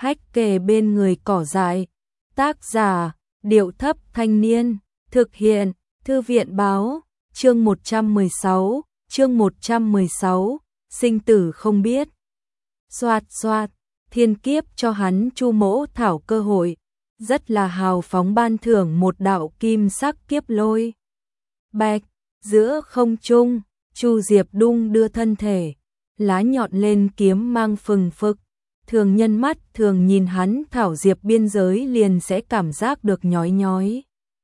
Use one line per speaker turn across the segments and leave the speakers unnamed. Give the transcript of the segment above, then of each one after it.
hách kề bên người cỏ dại. Tác giả, Điệu Thấp Thanh Niên, thực hiện, Thư viện báo, chương 116, sinh tử không biết. Xoạt xoạt, thiên kiếp cho hắn Chu Mỗ Thảo cơ hội, rất là hào phóng ban thưởng một đạo kim sắc kiếp lôi. Bạch, giữa không trung, Chu Diệp đung đưa thân thể, lá nhọn lên kiếm mang phừng phực. Thường nhân mắt thường nhìn hắn thảo diệp biên giới liền sẽ cảm giác được nhói nhói.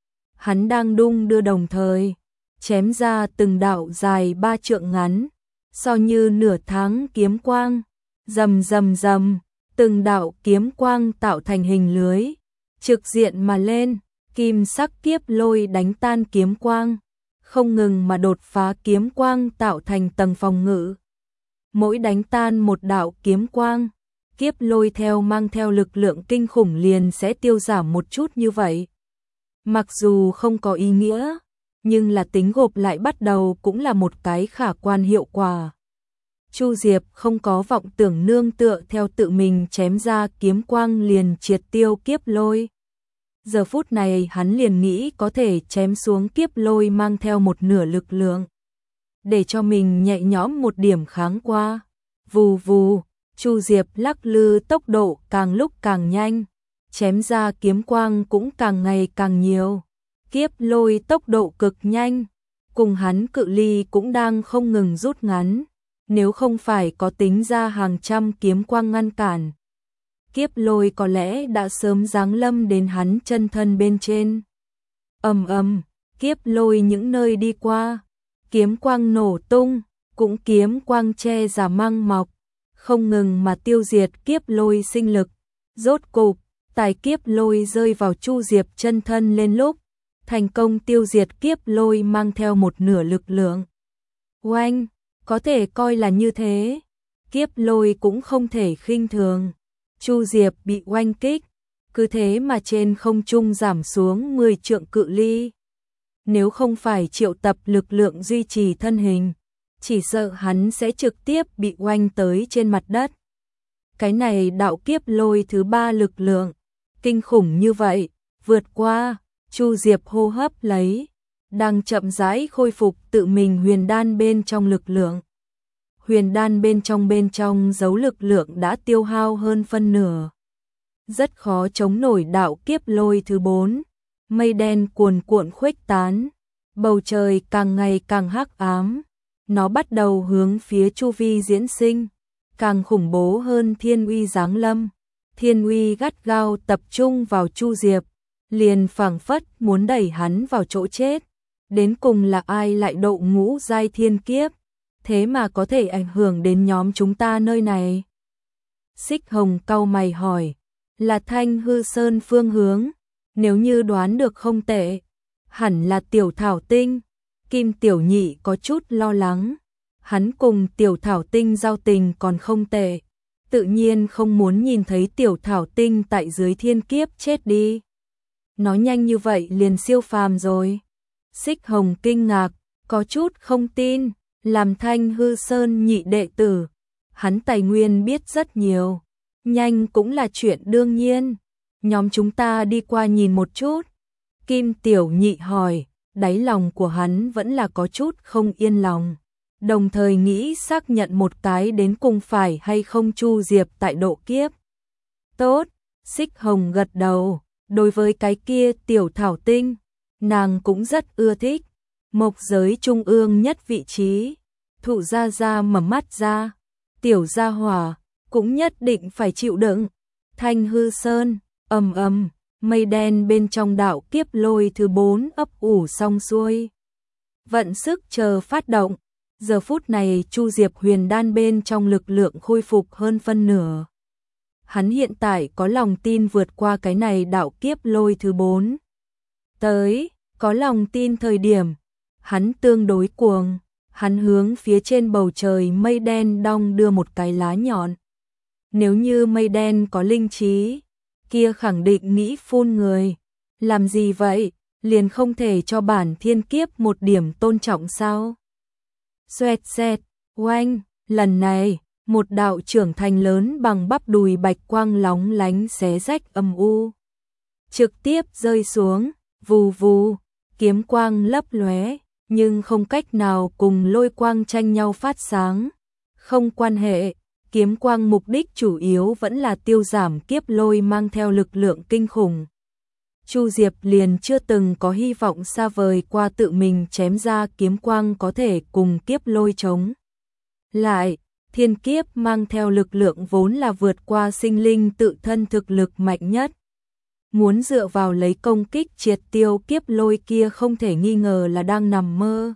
Hắn đang đung đưa đồng thời, chém ra từng đạo dài 3 trượng ngắn, so như nửa tháng kiếm quang, rầm rầm rầm, từng đạo kiếm quang tạo thành hình lưới, trực diện mà lên, kim sắc kiếp lôi đánh tan kiếm quang, không ngừng mà đột phá kiếm quang tạo thành tầng phòng ngự. Mỗi đánh tan một đạo kiếm quang, kiếp lôi theo mang theo lực lượng kinh khủng liền sẽ tiêu giảm một chút như vậy. Mặc dù không có ý nghĩa, nhưng là tính gộp lại bắt đầu cũng là một cái khả quan hiệu quả. Chu Diệp không có vọng tưởng nương tựa theo tự mình chém ra kiếm quang liền triệt tiêu kiếp lôi. Giờ phút này hắn liền nghĩ có thể chém xuống kiếp lôi mang theo một nửa lực lượng, để cho mình nhẹ nhõm một điểm kháng qua. Vù vù, Chu Diệp lắc lư tốc độ càng lúc càng nhanh, chém ra kiếm quang cũng càng ngày càng nhiều. Kiếp lôi tốc độ cực nhanh, cùng hắn cự ly cũng đang không ngừng rút ngắn, nếu không phải có tính ra hàng trăm kiếm quang ngăn cản, kiếp lôi có lẽ đã sớm giáng lâm đến hắn chân thân bên trên. Ầm ầm, kiếp lôi những nơi đi qua, kiếm quang nổ tung, cũng kiếm quang che giả mang mọc, không ngừng mà tiêu diệt kiếp lôi sinh lực. Rốt cục, tài kiếp lôi rơi vào Chu Diệp chân thân lên lúc, thành công tiêu diệt kiếp lôi mang theo một nửa lực lượng. Oanh, có thể coi là như thế, kiếp lôi cũng không thể khinh thường. Chu Diệp bị oanh kích, cứ thế mà trên không trung giảm xuống 10 trượng cự ly. Nếu không phải triệu tập lực lượng duy trì thân hình, chỉ sợ hắn sẽ trực tiếp bị oanh tới trên mặt đất. Cái này đạo kiếp lôi thứ 3 lực lượng, kinh khủng như vậy, vượt qua, Chu Diệp hô hấp lấy, đang chậm rãi khôi phục tự mình huyền đan bên trong lực lượng. Huyền đan bên trong giấu lực lượng đã tiêu hao hơn phân nửa. Rất khó chống nổi đạo kiếp lôi thứ 4, mây đen cuồn cuộn khuếch tán, bầu trời càng ngày càng hắc ám. Nó bắt đầu hướng phía chu vi diễn sinh, càng khủng bố hơn thiên uy giáng lâm. Thiên uy gắt gao tập trung vào Chu Diệp, liền phảng phất muốn đẩy hắn vào chỗ chết. Đến cùng là ai lại độ ngũ giai thiên kiếp, thế mà có thể ảnh hưởng đến nhóm chúng ta nơi này? Xích Hồng cau mày hỏi, là Thanh Hư Sơn phương hướng, nếu như đoán được không tệ, hẳn là Tiểu Thảo Tinh. Kim Tiểu Nhị có chút lo lắng, hắn cùng Tiểu Thảo Tinh giao tình còn không tệ, tự nhiên không muốn nhìn thấy Tiểu Thảo Tinh tại dưới thiên kiếp chết đi. Nó nhanh như vậy liền siêu phàm rồi. Xích Hồng kinh ngạc, có chút không tin, làm Thanh Hư Sơn nhị đệ tử, hắn tài nguyên biết rất nhiều, nhanh cũng là chuyện đương nhiên. Nhóm chúng ta đi qua nhìn một chút. Kim Tiểu Nhị hỏi, đáy lòng của hắn vẫn là có chút không yên lòng, đồng thời nghĩ xác nhận một cái đến cùng phải hay không Chu Diệp tại độ kiếp. Tốt, Xích Hồng gật đầu, đối với cái kia Tiểu Thảo Tinh, nàng cũng rất ưa thích. Mộc giới trung ương nhất vị trí, Thụ Gia Gia mở mắt ra, Tiểu Gia Hỏa cũng nhất định phải chịu đựng. Thanh Hư Sơn, ầm ầm, mây đen bên trong đạo kiếp lôi thứ 4 ấp ủ xong xuôi, vận sức chờ phát động. Giờ phút này Chu Diệp huyền đan bên trong lực lượng khôi phục hơn phân nửa. Hắn hiện tại có lòng tin vượt qua cái này đạo kiếp lôi thứ 4. Tới, có lòng tin thời điểm, hắn tương đối cuồng, hắn hướng phía trên bầu trời mây đen đong đưa một cái lá nhọn. Nếu như mây đen có linh trí, kia khẳng định nghĩ phun người. Làm gì vậy, liền không thể cho bản thiên kiếp một điểm tôn trọng sao? Xoẹt xẹt, oanh, lần này, Một đạo trưởng thành lớn bằng bắp đùi bạch quang lóng lánh xé rách âm u. Trực tiếp rơi xuống, vù vù, kiếm quang lấp lóe, nhưng không cách nào cùng lôi quang tranh nhau phát sáng. Không quan hệ, kiếm quang mục đích chủ yếu vẫn là tiêu giảm kiếp lôi mang theo lực lượng kinh khủng. Chu Diệp liền chưa từng có hy vọng xa vời qua tự mình chém ra kiếm quang có thể cùng kiếp lôi chống lại. Thiên kiếp mang theo lực lượng vốn là vượt qua sinh linh tự thân thực lực mạnh nhất. Muốn dựa vào lấy công kích triệt tiêu kiếp lôi kia không thể nghi ngờ là đang nằm mơ.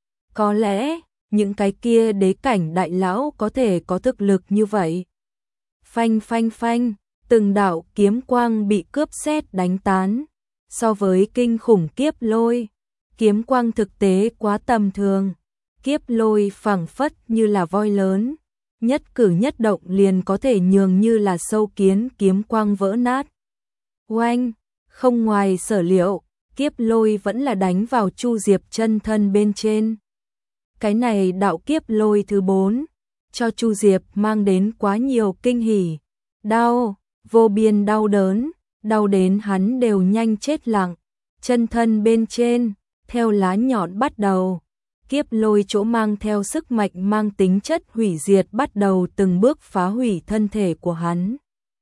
Có lẽ, những cái kia đế cảnh đại lão có thể có thực lực như vậy. Phanh phanh phanh, từng đạo kiếm quang bị cướp sét đánh tán. So với kinh khủng kiếp lôi, kiếm quang thực tế quá tầm thường. Kiếp lôi phảng phất như là voi lớn, nhất cử nhất động liền có thể nhường như là sâu kiến, kiếm quang vỡ nát. Oanh, không ngoài sở liệu, kiếp lôi vẫn là đánh vào Chu Diệp chân thân bên trên. Cái này đạo kiếp lôi thứ 4, cho Chu Diệp mang đến quá nhiều kinh hỉ. Đau, vô biên đau đớn, đau đến hắn đều nhanh chết lặng. Chân thân bên trên, theo lá nhọn bắt đầu. Kiếp lôi chỗ mang theo sức mạnh mang tính chất hủy diệt bắt đầu từng bước phá hủy thân thể của hắn.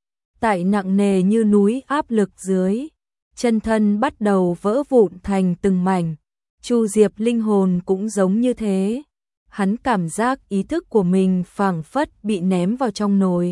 Tại nặng nề như núi áp lực dưới, chân thân bắt đầu vỡ vụn thành từng mảnh. Chu Diệp linh hồn cũng giống như thế. Hắn cảm giác ý thức của mình phảng phất bị ném vào trong nồi.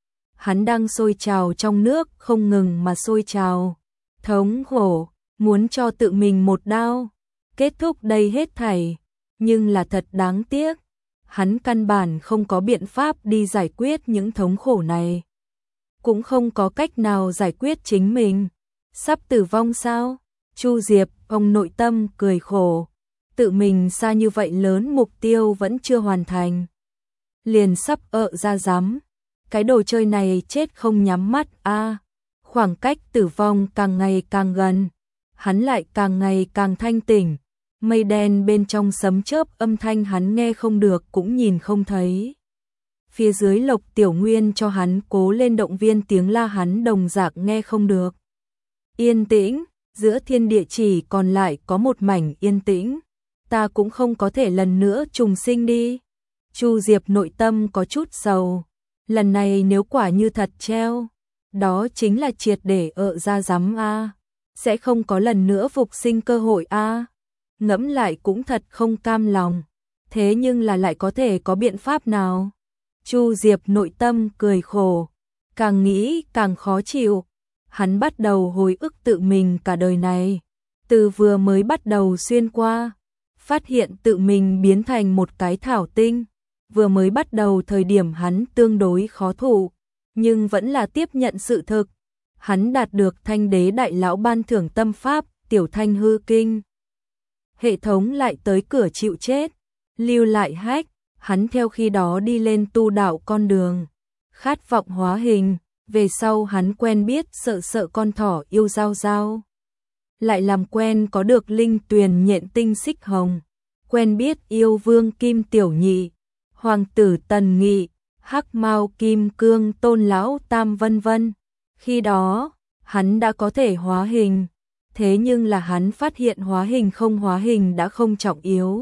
Hắn đang sôi trào trong nước không ngừng mà sôi trào. Thống khổ, muốn cho tự mình một đao, kết thúc đây hết thảy. Nhưng là thật đáng tiếc, hắn căn bản không có biện pháp đi giải quyết những thống khổ này. Cũng không có cách nào giải quyết chính mình. Sắp tử vong sao? Chu Diệp, ông nội tâm cười khổ. Tự mình xa như vậy lớn mục tiêu vẫn chưa hoàn thành. Liền sắp ra rắm. Cái đồ chơi này chết không nhắm mắt a. Khoảng cách tử vong càng ngày càng gần. Hắn lại càng ngày càng thanh tỉnh. Mây đen bên trong sấm chớp âm thanh hắn nghe không được cũng nhìn không thấy. Phía dưới Lộc Tiểu Nguyên cho hắn cố lên động viên tiếng la hắn đồng dạng nghe không được. Yên tĩnh, giữa thiên địa chỉ còn lại có một mảnh yên tĩnh. Ta cũng không có thể lần nữa trùng sinh đi. Chu Diệp nội tâm có chút sầu. Lần này nếu quả như thật treo, đó chính là triệt để ra rắm a. Sẽ không có lần nữa phục sinh cơ hội a. Ngẫm lại cũng thật không cam lòng. Thế nhưng là lại có thể có biện pháp nào? Chu Diệp nội tâm cười khổ. Càng nghĩ càng khó chịu. Hắn bắt đầu hồi ức tự mình cả đời này. Từ vừa mới bắt đầu xuyên qua, phát hiện tự mình biến thành một cái thảo tinh. Vừa mới bắt đầu thời điểm hắn tương đối khó thụ, nhưng vẫn là tiếp nhận sự thực. Hắn đạt được Thanh Đế đại lão ban thưởng tâm pháp, Tiểu Thanh hư kinh. Hệ thống lại tới cửa chịu chết, lưu lại hách, hắn theo khi đó đi lên tu đạo con đường. Khát vọng hóa hình, về sau hắn quen biết sợ con thỏ yêu giao giao. Lại làm quen có được linh tuyền nhện tinh xích hồng. Quen biết yêu vương Kim Tiểu Nhị, hoàng tử Tần Nghị, hắc mao Kim Cương Tôn lão Tam vân vân. Khi đó, hắn đã có thể hóa hình. Thế nhưng là hắn phát hiện hóa hình không hóa hình đã không trọng yếu.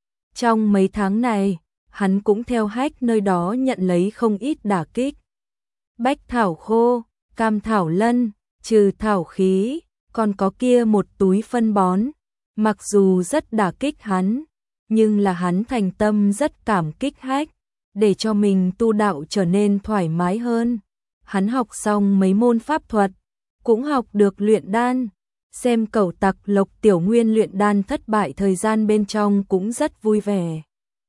Trong mấy tháng này, hắn cũng theo hách nơi đó nhận lấy không ít đả kích. Bách thảo khô, cam thảo lân, trừ thảo khí, còn có kia một túi phân bón. Mặc dù rất đả kích hắn, nhưng là hắn thành tâm rất cảm kích hách, để cho mình tu đạo trở nên thoải mái hơn. Hắn học xong mấy môn pháp thuật, cũng học được luyện đan. Xem cẩu tặc Lộc Tiểu Nguyên luyện đan thất bại thời gian bên trong cũng rất vui vẻ.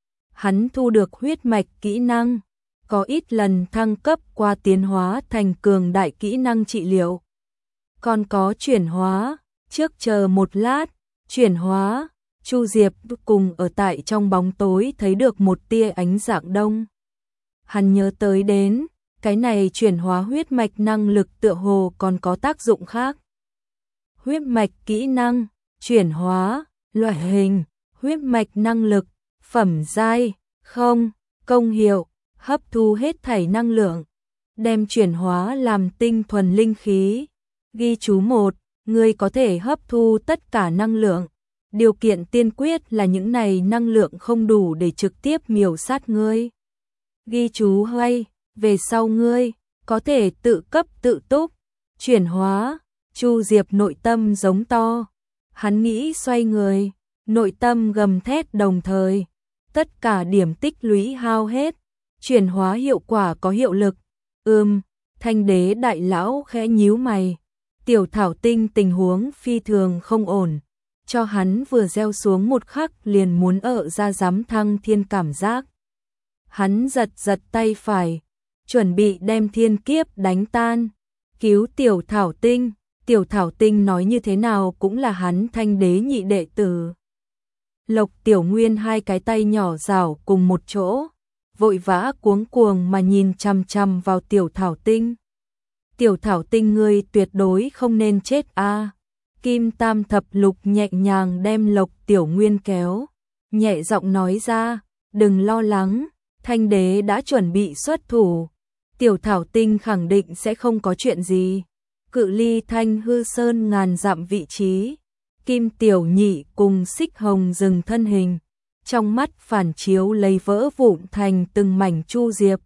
Hắn thu được huyết mạch kỹ năng, có ít lần thăng cấp qua tiến hóa thành cường đại kỹ năng trị liệu. Còn có chuyển hóa, trước chờ một lát, chuyển hóa, Chu Diệp cùng ở tại trong bóng tối thấy được một tia ánh dạng đông. Hắn nhớ tới đến, cái này chuyển hóa huyết mạch năng lực tựa hồ còn có tác dụng khác. Huyết mạch kỹ năng, chuyển hóa, loại hình, huyết mạch năng lực, phẩm giai, không, công hiệu, hấp thu hết thảy năng lượng, đem chuyển hóa làm tinh thuần linh khí. Ghi chú 1, ngươi có thể hấp thu tất cả năng lượng. Điều kiện tiên quyết là những này năng lượng không đủ để trực tiếp miểu sát ngươi. Ghi chú 2, về sau ngươi có thể tự cấp tự túc, chuyển hóa. Chu Diệp nội tâm giống to. Hắn nghĩ xoay người, nội tâm gầm thét đồng thời. Tất cả điểm tích lũy hao hết, chuyển hóa hiệu quả có hiệu lực. Thanh đế đại lão khẽ nhíu mày. Tiểu thảo tinh tình huống phi thường không ổn. Cho hắn vừa gieo xuống một khắc liền muốn ra giám thăng thiên cảm giác. Hắn giật giật tay phải, chuẩn bị đem thiên kiếp đánh tan, cứu tiểu thảo tinh. Tiểu thảo tinh nói như thế nào cũng là hắn thanh đế nhị đệ tử. Lộc Tiểu Nguyên hai cái tay nhỏ rảo cùng một chỗ, vội vã cuống cuồng mà nhìn chằm chằm vào tiểu thảo tinh. Tiểu thảo tinh ngươi tuyệt đối không nên chết a. Kim Tam Thập Lục nhẹ nhàng đem Lộc Tiểu Nguyên kéo, nhẹ giọng nói ra, đừng lo lắng, thanh đế đã chuẩn bị xuất thủ. Tiểu thảo tinh khẳng định sẽ không có chuyện gì. Cự ly Thanh Hư Sơn ngàn dặm vị trí, Kim Tiểu Nhị cùng Xích Hồng dừng thân hình, trong mắt phản chiếu lấy vỡ vụn thành từng mảnh Chu Diệp.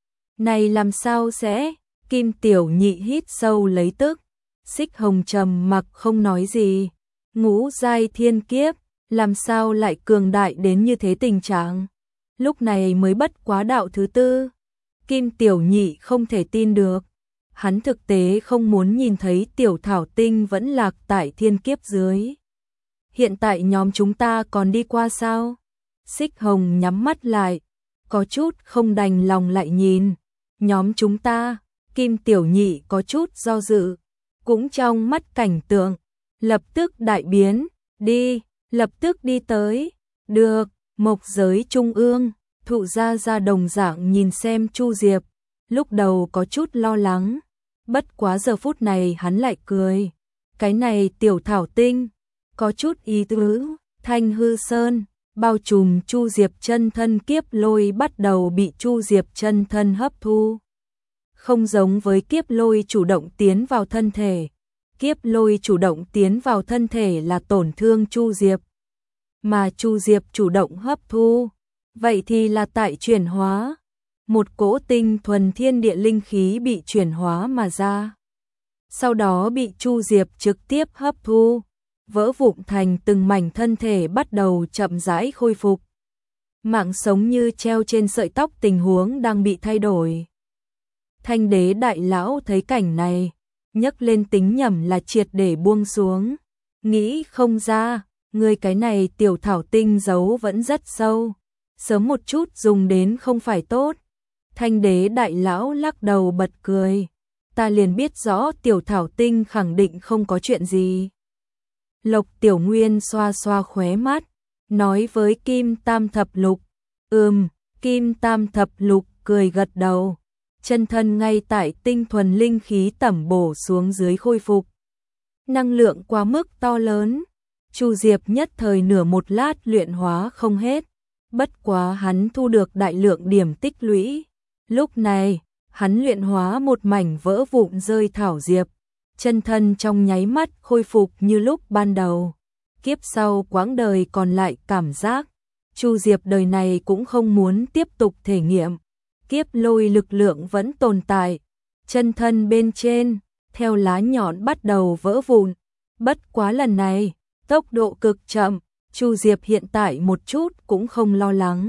Này làm sao sẽ? Kim Tiểu Nhị hít sâu lấy tức, Xích Hồng trầm mặc không nói gì. Ngũ giai thiên kiếp, làm sao lại cường đại đến như thế tình trạng? Lúc này mới bất quá đạo thứ tư. Kim Tiểu Nhị không thể tin được. Hắn thực tế không muốn nhìn thấy tiểu thảo tinh vẫn lạc tại thiên kiếp dưới. Hiện tại nhóm chúng ta còn đi qua sao? Xích Hồng nhắm mắt lại, có chút không đành lòng lại nhìn. Nhóm chúng ta, Kim Tiểu Nhị có chút do dự, cũng trong mắt cảnh tượng, lập tức đại biến, đi, lập tức đi tới. Được, mộc giới trung ương, Thụ Gia Gia đồng dạng nhìn xem Chu Diệp, lúc đầu có chút lo lắng. Bất quá giờ phút này hắn lại cười. Cái này tiểu thảo tinh, có chút ý tứ. Thanh Hư Sơn, bao trùm Chu Diệp chân thân kiếp lôi bắt đầu bị Chu Diệp chân thân hấp thu. Không giống với kiếp lôi chủ động tiến vào thân thể. Kiếp lôi chủ động tiến vào thân thể là tổn thương Chu Diệp. Mà Chu Diệp chủ động hấp thu, vậy thì là tại chuyển hóa. Một cỗ tinh thuần thiên địa linh khí bị chuyển hóa mà ra. Sau đó bị Chu Diệp trực tiếp hấp thu, vỡ vụn thành từng mảnh thân thể bắt đầu chậm rãi khôi phục. Mạng sống như treo trên sợi tóc tình huống đang bị thay đổi. Thanh đế đại lão thấy cảnh này, nhấc lên tính nhẩm là triệt để buông xuống. Nghĩ không ra, người cái này tiểu thảo tinh giấu vẫn rất sâu. Sớm một chút dùng đến không phải tốt. Thanh đế đại lão lắc đầu bật cười. Ta liền biết rõ tiểu thảo tinh khẳng định không có chuyện gì. Lộc Tiểu Nguyên xoa xoa khóe mắt, nói với Kim Tam Thập Lục. Kim Tam Thập Lục cười gật đầu. Chân thân ngay tại tinh thuần linh khí tẩm bổ xuống dưới khôi phục. Năng lượng quá mức to lớn. Chu Diệp nhất thời nửa một lát luyện hóa không hết. Bất quá hắn thu được đại lượng điểm tích lũy. Lúc này, hắn luyện hóa một mảnh vỡ vụn rơi thảo diệp. Chân thân trong nháy mắt khôi phục như lúc ban đầu. Kiếp sau quãng đời còn lại cảm giác. Chu Diệp đời này cũng không muốn tiếp tục thể nghiệm. Kiếp lôi lực lượng vẫn tồn tại. Chân thân bên trên, theo lá nhọn bắt đầu vỡ vụn. Bất quá lần này, tốc độ cực chậm. Chu Diệp hiện tại một chút cũng không lo lắng.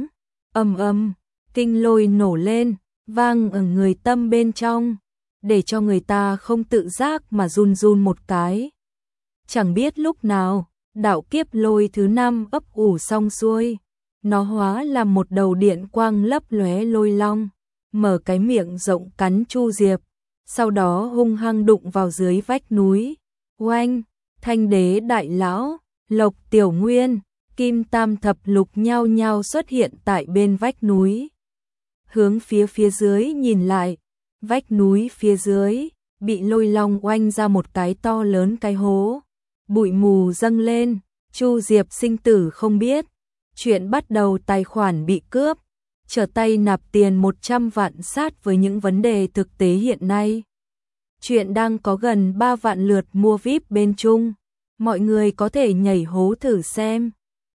Kinh lôi nổ lên, vang ở người tâm bên trong, để cho người ta không tự giác mà run run một cái. Chẳng biết lúc nào, đạo kiếp lôi thứ 5 ấp ủ xong xuôi, nó hóa làm một đầu điện quang lấp lóe lôi long, mở cái miệng rộng cắn Chu Diệp, sau đó hung hăng đụng vào dưới vách núi. Oanh, Thanh đế đại lão, Lộc Tiểu Nguyên, Kim Tam Thập Lục nhao nhao xuất hiện tại bên vách núi. Hướng phía dưới nhìn lại, vách núi phía dưới bị lôi long oanh ra một cái to lớn cái hố. Bụi mù dâng lên, Chu Diệp sinh tử không biết. Chuyện bắt đầu tài khoản bị cướp, trở tay nạp tiền 100 vạn sát với những vấn đề thực tế hiện nay. Chuyện đang có gần 3 vạn lượt mua VIP bên Trung. Mọi người có thể nhảy hố thử xem.